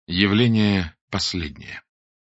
Явление последнее.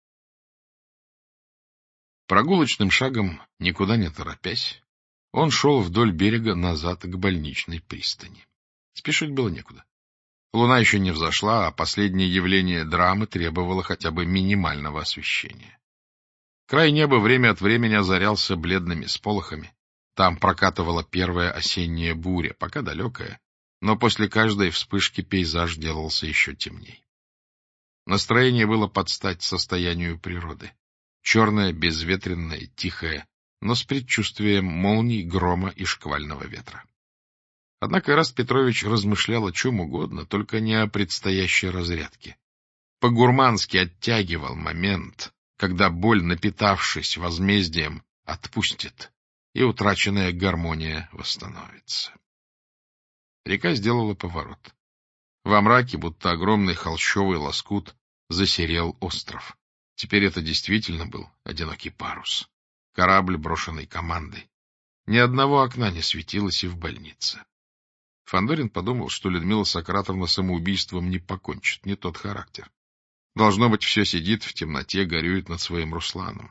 Прогулочным шагом, никуда не торопясь, он шел вдоль берега назад к больничной пристани. Спешить было некуда. Луна еще не взошла, а последнее явление драмы требовало хотя бы минимального освещения. Край неба время от времени озарялся бледными сполохами. Там прокатывала первая осенняя буря, пока далекая, но после каждой вспышки пейзаж делался еще темней. Настроение было под стать состоянию природы. Черное, безветренное, тихое, но с предчувствием молний, грома и шквального ветра. Однако Эраст Петрович размышлял о чем угодно, только не о предстоящей разрядке. По-гурмански оттягивал момент, когда боль, напитавшись возмездием, отпустит, и утраченная гармония восстановится. Река сделала поворот. Во мраке, будто огромный холщовый лоскут, засерел остров. Теперь это действительно был одинокий парус. Корабль, брошенный командой. Ни одного окна не светилось и в больнице. Фандорин подумал, что Людмила Сократовна самоубийством не покончит, не тот характер. Должно быть, все сидит в темноте, горюет над своим Русланом.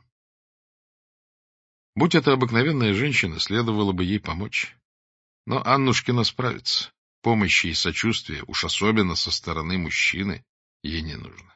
Будь это обыкновенная женщина, следовало бы ей помочь. Но Аннушкина справится. Помощи и сочувствия, уж особенно со стороны мужчины, ей не нужно.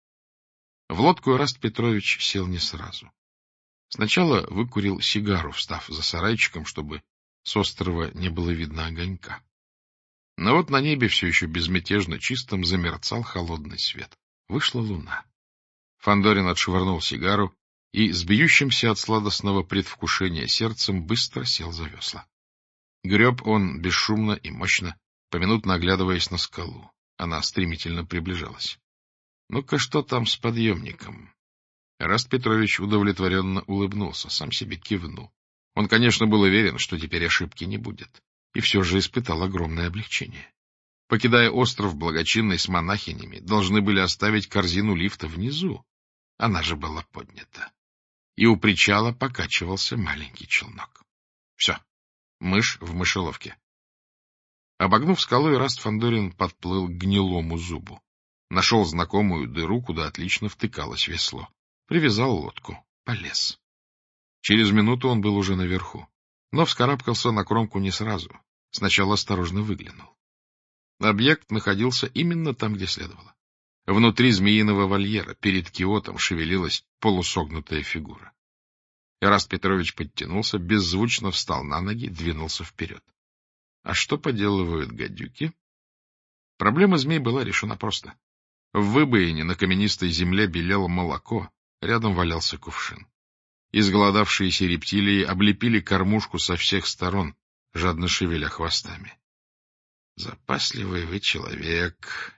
В лодку Эраст Петрович сел не сразу. Сначала выкурил сигару, встав за сарайчиком, чтобы с острова не было видно огонька. Но вот на небе все еще безмятежно чистым замерцал холодный свет. Вышла луна. Фандорин отшвырнул сигару и, с бьющимся от сладостного предвкушения сердцем, быстро сел за весла. Греб он бесшумно и мощно, поминутно оглядываясь на скалу. Она стремительно приближалась. Ну-ка, что там с подъемником? Эраст Петрович удовлетворенно улыбнулся, сам себе кивнул. Он, конечно, был уверен, что теперь ошибки не будет, и все же испытал огромное облегчение. Покидая остров, благочинный с монахинями должны были оставить корзину лифта внизу. Она же была поднята. И у причала покачивался маленький челнок. Все, мышь в мышеловке. Обогнув скалу, Эраст Фандорин подплыл к гнилому зубу. Нашел знакомую дыру, куда отлично втыкалось весло. Привязал лодку, полез. Через минуту он был уже наверху, но вскарабкался на кромку не сразу. Сначала осторожно выглянул. Объект находился именно там, где следовало. Внутри змеиного вольера перед киотом шевелилась полусогнутая фигура. Эраст Петрович подтянулся, беззвучно встал на ноги, двинулся вперед. А что поделывают гадюки? Проблема змей была решена просто. В выбоине на каменистой земле белело молоко, рядом валялся кувшин. Изголодавшиеся рептилии облепили кормушку со всех сторон, жадно шевеля хвостами. — Запасливый вы человек,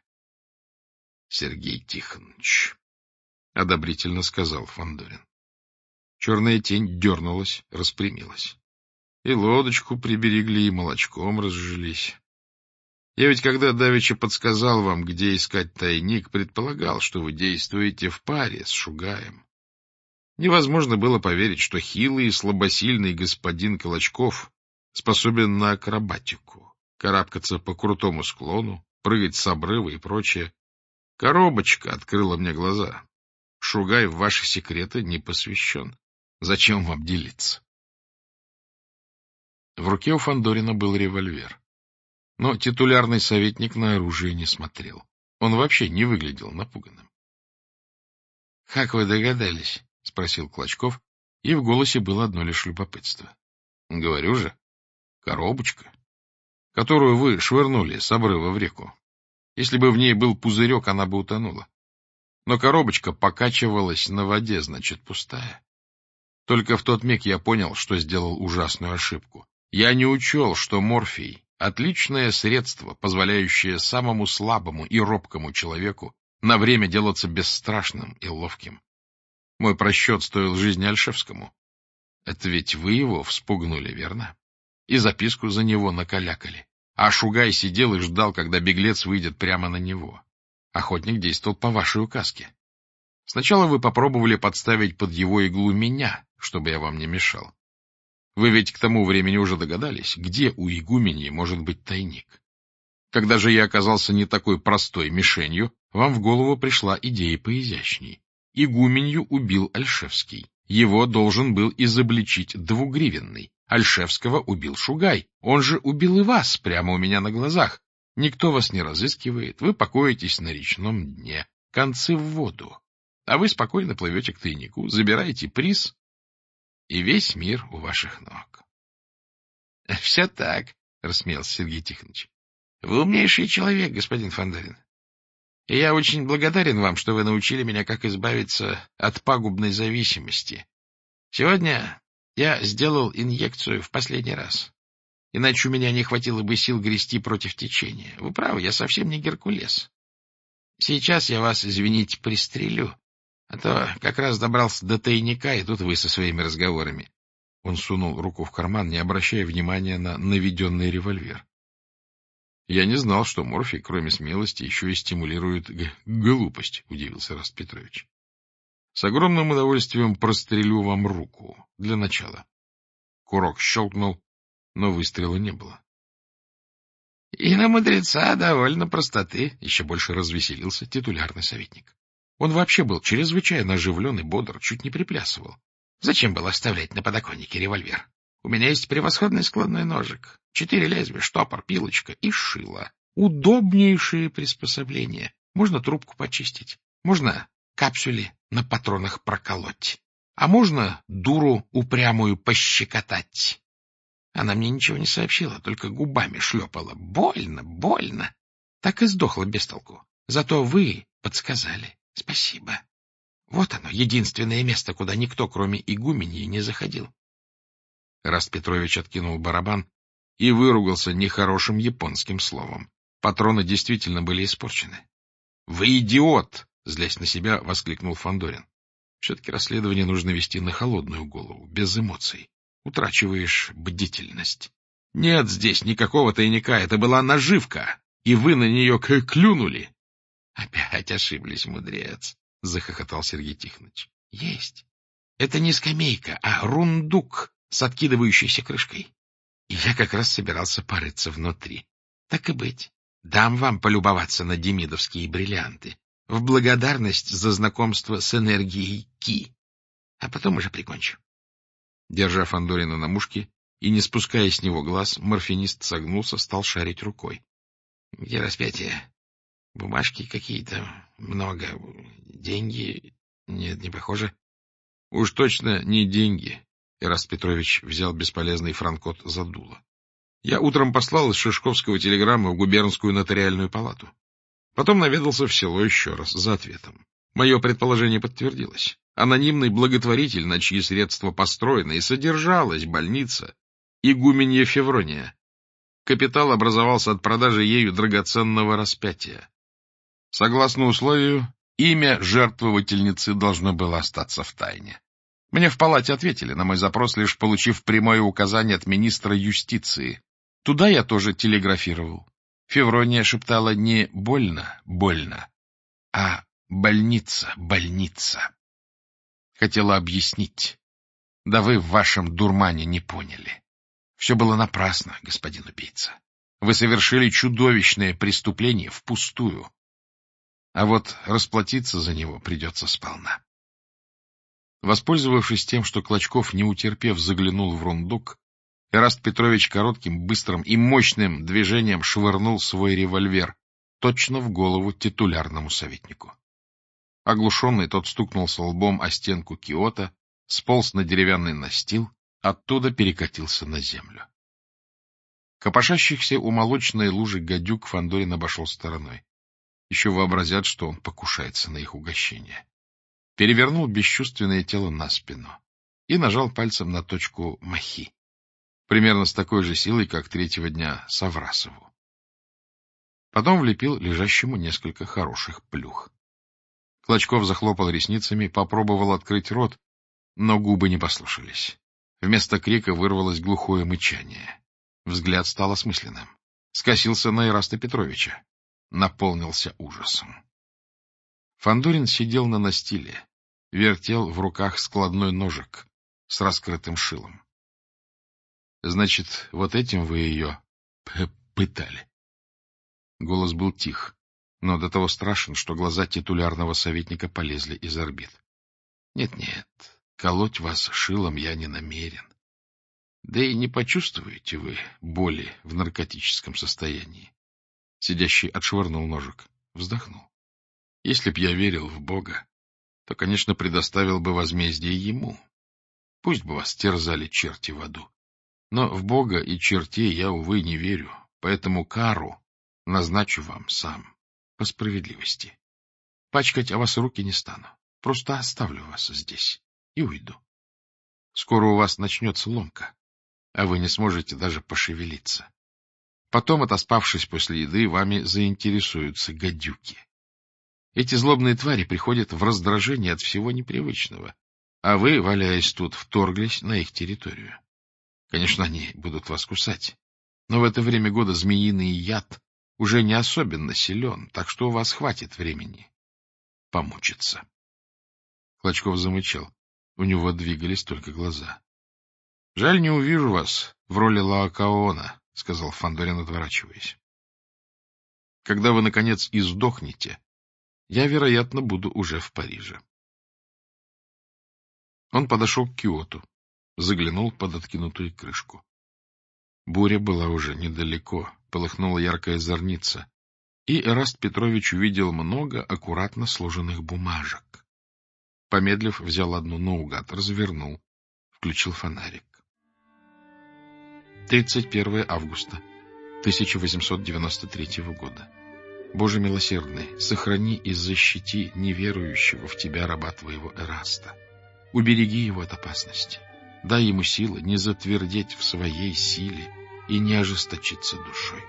Сергей Тихонович, — одобрительно сказал Фандорин. Черная тень дернулась, распрямилась. И лодочку приберегли, и молочком разжились. Я ведь, когда давеча подсказал вам, где искать тайник, предполагал, что вы действуете в паре с Шугаем. Невозможно было поверить, что хилый и слабосильный господин Колочков способен на акробатику, карабкаться по крутому склону, прыгать с обрыва и прочее. Коробочка открыла мне глаза. Шугай в ваши секреты не посвящен. Зачем вам делиться? В руке у Фандорина был револьвер. Но титулярный советник на оружие не смотрел. Он вообще не выглядел напуганным. — Как вы догадались? — спросил Клочков, и в голосе было одно лишь любопытство. — Говорю же, коробочка, которую вы швырнули с обрыва в реку. Если бы в ней был пузырек, она бы утонула. Но коробочка покачивалась на воде, значит, пустая. Только в тот миг я понял, что сделал ужасную ошибку. Я не учел, что морфий — отличное средство, позволяющее самому слабому и робкому человеку на время делаться бесстрашным и ловким. Мой просчет стоил жизни Альшевскому. Это ведь вы его вспугнули, верно? И записку за него накалякали. А Шугай сидел и ждал, когда беглец выйдет прямо на него. Охотник действовал по вашей указке. Сначала вы попробовали подставить под его иглу меня, чтобы я вам не мешал. Вы ведь к тому времени уже догадались, где у игуменьи может быть тайник. Когда же я оказался не такой простой мишенью, вам в голову пришла идея поизящней. Игуменью убил Ольшевский. Его должен был изобличить Двугривенный. Ольшевского убил Шугай. Он же убил и вас прямо у меня на глазах. Никто вас не разыскивает. Вы покоитесь на речном дне. Концы в воду. А вы спокойно плывете к тайнику, забираете приз, и весь мир у ваших ног. — Все так, — рассмеялся Сергей Тихонович. — Вы умнейший человек, господин Фандорин. И я очень благодарен вам, что вы научили меня, как избавиться от пагубной зависимости. Сегодня я сделал инъекцию в последний раз. Иначе у меня не хватило бы сил грести против течения. Вы правы, я совсем не Геркулес. Сейчас я вас, извините, пристрелю, а то как раз добрался до тайника, и тут вы со своими разговорами. Он сунул руку в карман, не обращая внимания на наведенный револьвер. Я не знал, что морфий, кроме смелости, еще и стимулирует глупость, — удивился Раст Петрович. С огромным удовольствием прострелю вам руку. Для начала. Курок щелкнул, но выстрела не было. — И на мудреца довольно простоты, — еще больше развеселился титулярный советник. Он вообще был чрезвычайно оживлен и бодр, чуть не приплясывал. Зачем было оставлять на подоконнике револьвер? У меня есть превосходный складной ножик, 4 лезвия, штопор, пилочка и шило. Удобнейшие приспособления. Можно трубку почистить, можно капсюли на патронах проколоть, а можно дуру упрямую пощекотать. Она мне ничего не сообщила, только губами шлепала. Больно, больно. Так и сдохла без толку. Зато вы подсказали. Спасибо. Вот оно, единственное место, куда никто, кроме игуменьи, не заходил. Раст Петрович откинул барабан и выругался нехорошим японским словом. Патроны действительно были испорчены. — Вы идиот! — злясь на себя, воскликнул Фандорин. — Все-таки расследование нужно вести на холодную голову, без эмоций. Утрачиваешь бдительность. Нет здесь никакого тайника, это была наживка, и вы на нее клюнули. — Опять ошиблись, мудрец, — захохотал Сергей Тихонович. — Есть. Это не скамейка, а рундук с откидывающейся крышкой. И я как раз собирался порыться внутри. Так и быть, дам вам полюбоваться на демидовские бриллианты в благодарность за знакомство с энергией Ки. А потом уже прикончу. Держа Фандорина на мушке и не спуская с него глаз, морфинист согнулся, стал шарить рукой. — Где распятие? Бумажки какие-то, много. Деньги? Нет, не похоже. — Уж точно не деньги. Эраст Петрович взял бесполезный франкот за дуло. Я утром послал из Шишковского телеграмму в губернскую нотариальную палату. Потом наведался в село еще раз за ответом. Мое предположение подтвердилось. Анонимный благотворитель, на чьи средства построена и содержалась больница, игуменья Феврония. Капитал образовался от продажи ею драгоценного распятия. Согласно условию, имя жертвовательницы должно было остаться в тайне. Мне в палате ответили на мой запрос, лишь получив прямое указание от министра юстиции. Туда я тоже телеграфировал. Феврония шептала не «больно, больно», а «больница, больница». Хотела объяснить. Да вы в вашем дурмане не поняли. Все было напрасно, господин убийца. Вы совершили чудовищное преступление впустую. А вот расплатиться за него придется сполна. Воспользовавшись тем, что Клочков, не утерпев, заглянул в рундук, Эраст Петрович коротким, быстрым и мощным движением швырнул свой револьвер точно в голову титулярному советнику. Оглушенный, тот стукнулся лбом о стенку киота, сполз на деревянный настил, оттуда перекатился на землю. Копошащихся у молочной лужи гадюк Фандорин обошел стороной. Еще вообразят, что он покушается на их угощение. Перевернул бесчувственное тело на спину и нажал пальцем на точку махи, примерно с такой же силой, как третьего дня Саврасову. Потом влепил лежащему несколько хороших плюх. Клочков захлопал ресницами, попробовал открыть рот, но губы не послушались. Вместо крика вырвалось глухое мычание. Взгляд стал осмысленным. Скосился на Эраста Петровича. Наполнился ужасом. Фандорин сидел на настиле, вертел в руках складной ножик с раскрытым шилом. — Значит, вот этим вы ее пытали? Голос был тих. но до того страшен, что глаза титулярного советника полезли из орбит. Нет, колоть вас шилом я не намерен. Да и не почувствуете вы боли в наркотическом состоянии. Сидящий отшвырнул ножик, вздохнул. Если б я верил в Бога, то, конечно, предоставил бы возмездие ему. Пусть бы вас терзали черти в аду. Но в Бога и чертей я, увы, не верю, поэтому кару назначу вам сам, по справедливости. Пачкать о вас руки не стану, просто оставлю вас здесь и уйду. Скоро у вас начнется ломка, а вы не сможете даже пошевелиться. Потом, отоспавшись после еды, вами заинтересуются гадюки. Эти злобные твари приходят в раздражение от всего непривычного, а вы, валяясь тут, вторглись на их территорию. Конечно, они будут вас кусать, но в это время года змеиный яд уже не особенно силен, так что у вас хватит времени помучиться. Клочков замычал. У него двигались только глаза. — Жаль, не увижу вас в роли Лаокаона, — сказал Фандорин, отворачиваясь. — Когда вы, наконец, издохнете, я, вероятно, буду уже в Париже. Он подошел к киоту, заглянул под откинутую крышку. Буря была уже недалеко, полыхнула яркая зорница, и Эраст Петрович увидел много аккуратно сложенных бумажек. Помедлив, взял одну наугад, развернул, включил фонарик. 31 августа 1893 года. Боже милосердный, сохрани и защити неверующего в Тебя раба Твоего Эраста. Убереги его от опасности. Дай ему силы не затвердеть в своей силе и не ожесточиться душой.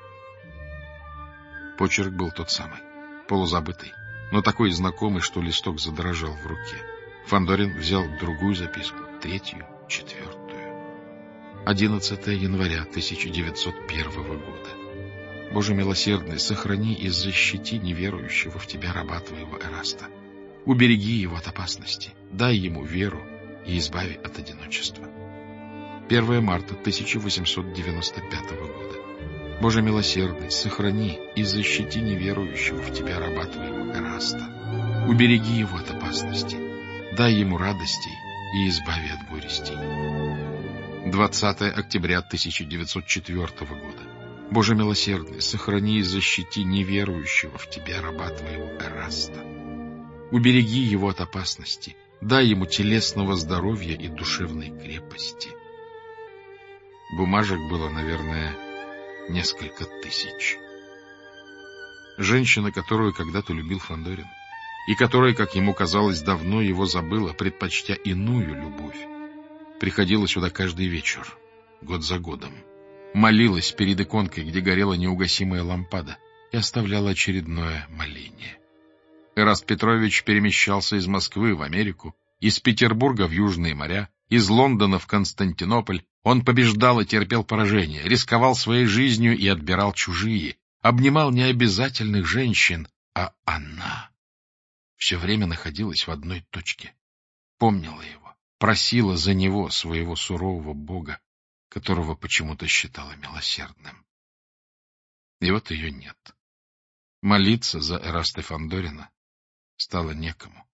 Почерк был тот самый, полузабытый, но такой знакомый, что листок задрожал в руке. Фандорин взял другую записку, третью, четвертую. 11 января 1901 года. Боже милосердный, сохрани и защити неверующего в Тебя раба Твоего Эраста. Убереги его от опасности, дай ему веру и избави от одиночества. 1 марта 1895 года. Боже милосердный, сохрани и защити неверующего в Тебя раба Твоего Эраста. Убереги его от опасности, дай ему радостей и избави от горестей. 20 октября 1904 года. Боже милосердный, сохрани и защити неверующего в Тебя раба Твоего Эраста. Убереги его от опасности, дай ему телесного здоровья и душевной крепости. Бумажек было, наверное, несколько тысяч. Женщина, которую когда-то любил Фандорин, и которая, как ему казалось, давно его забыла, предпочтя иную любовь, приходила сюда каждый вечер, год за годом, молилась перед иконкой, где горела неугасимая лампада, и оставляла очередное моление. Эраст Петрович перемещался из Москвы в Америку, из Петербурга в Южные моря, из Лондона в Константинополь. Он побеждал и терпел поражение, рисковал своей жизнью и отбирал чужие, обнимал необязательных женщин, а она все время находилась в одной точке, помнила его, просила за него своего сурового Бога, которого почему-то считала милосердным. И вот ее нет. Молиться за Эраста Фандорина стало некому.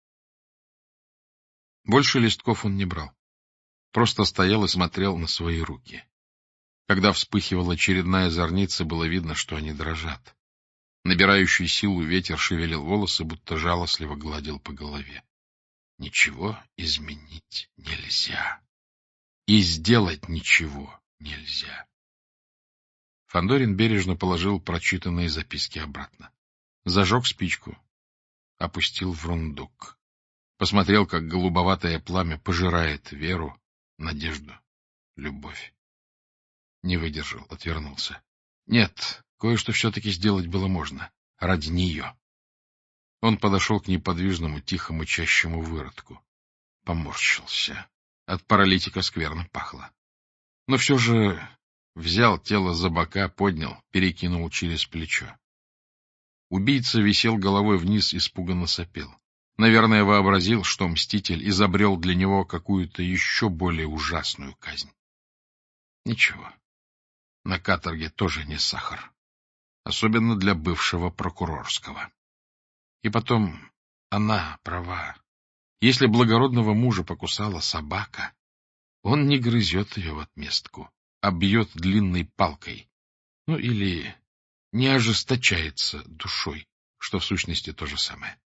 Больше листков он не брал. Просто стоял и смотрел на свои руки. Когда вспыхивала очередная зорница, было видно, что они дрожат. Набирающий силу ветер шевелил волосы, будто жалостливо гладил по голове. Ничего изменить нельзя. И сделать ничего нельзя. Фандорин бережно положил прочитанные записки обратно. Зажег спичку. Опустил в рундук. Посмотрел, как голубоватое пламя пожирает веру, надежду, любовь. Не выдержал, отвернулся. Нет, кое-что все-таки сделать было можно. Ради нее. Он подошел к неподвижному, тихо мычащему выродку. Поморщился. От паралитика скверно пахло. Но все же взял тело за бока, поднял, перекинул через плечо. Убийца висел головой вниз, испуганно сопел. Наверное, вообразил, что мститель изобрел для него какую-то еще более ужасную казнь. Ничего, на каторге тоже не сахар. особенно для бывшего прокурорского. И потом, она права. Если благородного мужа покусала собака, он не грызет ее в отместку, а бьет длинной палкой. Ну или не ожесточается душой, что в сущности то же самое.